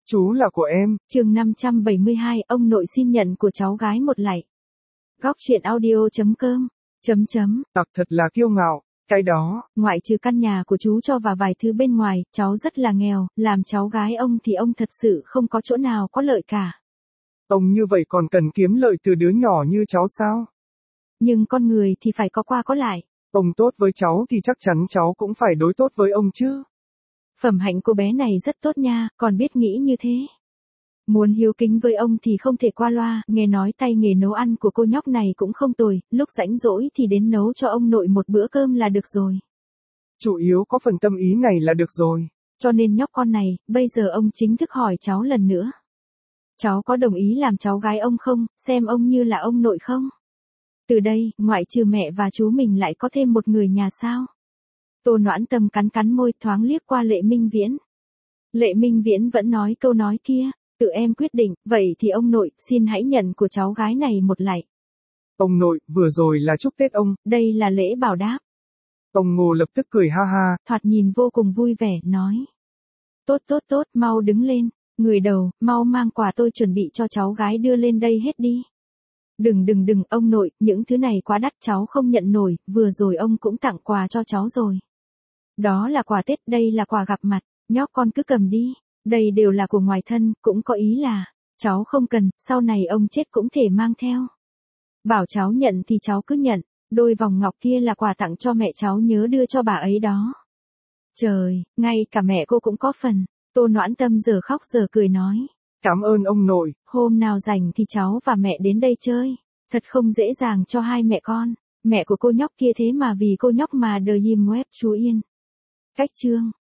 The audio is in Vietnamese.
Chú là của em. Chương 572, ông nội xin nhận của cháu gái một lạy. Góc truyện audio.com. Thật là kiêu ngạo, cái đó. Ngoại trừ căn nhà của chú cho và vài thứ bên ngoài, cháu rất là nghèo, làm cháu gái ông thì ông thật sự không có chỗ nào có lợi cả. Ông như vậy còn cần kiếm lợi từ đứa nhỏ như cháu sao? Nhưng con người thì phải có qua có lại. Ông tốt với cháu thì chắc chắn cháu cũng phải đối tốt với ông chứ. Phẩm hạnh cô bé này rất tốt nha, còn biết nghĩ như thế. Muốn hiếu kính với ông thì không thể qua loa, nghe nói tay nghề nấu ăn của cô nhóc này cũng không tồi, lúc rảnh rỗi thì đến nấu cho ông nội một bữa cơm là được rồi. Chủ yếu có phần tâm ý này là được rồi. Cho nên nhóc con này, bây giờ ông chính thức hỏi cháu lần nữa. Cháu có đồng ý làm cháu gái ông không, xem ông như là ông nội không? Từ đây, ngoại trừ mẹ và chú mình lại có thêm một người nhà sao? Tô Noãn Tâm cắn cắn môi thoáng liếc qua Lệ Minh Viễn. Lệ Minh Viễn vẫn nói câu nói kia, tự em quyết định, vậy thì ông nội, xin hãy nhận của cháu gái này một lạy. Ông nội, vừa rồi là chúc Tết ông. Đây là lễ bảo đáp. Ông Ngô lập tức cười ha ha. Thoạt nhìn vô cùng vui vẻ, nói. Tốt, mau đứng lên, người đầu, mau mang quà tôi chuẩn bị cho cháu gái đưa lên đây hết đi. Đừng, ông nội, những thứ này quá đắt cháu không nhận nổi, vừa rồi ông cũng tặng quà cho cháu rồi. Đó là quà Tết, đây là quà gặp mặt, nhóc con cứ cầm đi, đây đều là của ngoài thân, cũng có ý là, cháu không cần, sau này ông chết cũng thể mang theo. Bảo cháu nhận thì cháu cứ nhận, đôi vòng ngọc kia là quà tặng cho mẹ cháu nhớ đưa cho bà ấy đó. Trời, ngay cả mẹ cô cũng có phần, Tô Noãn Tâm giờ khóc giờ cười nói. Cảm ơn ông nội. Hôm nào rảnh thì cháu và mẹ đến đây chơi. Thật không dễ dàng cho hai mẹ con. Mẹ của cô nhóc kia thế mà vì cô nhóc mà đời yim web chú yên. Cách chương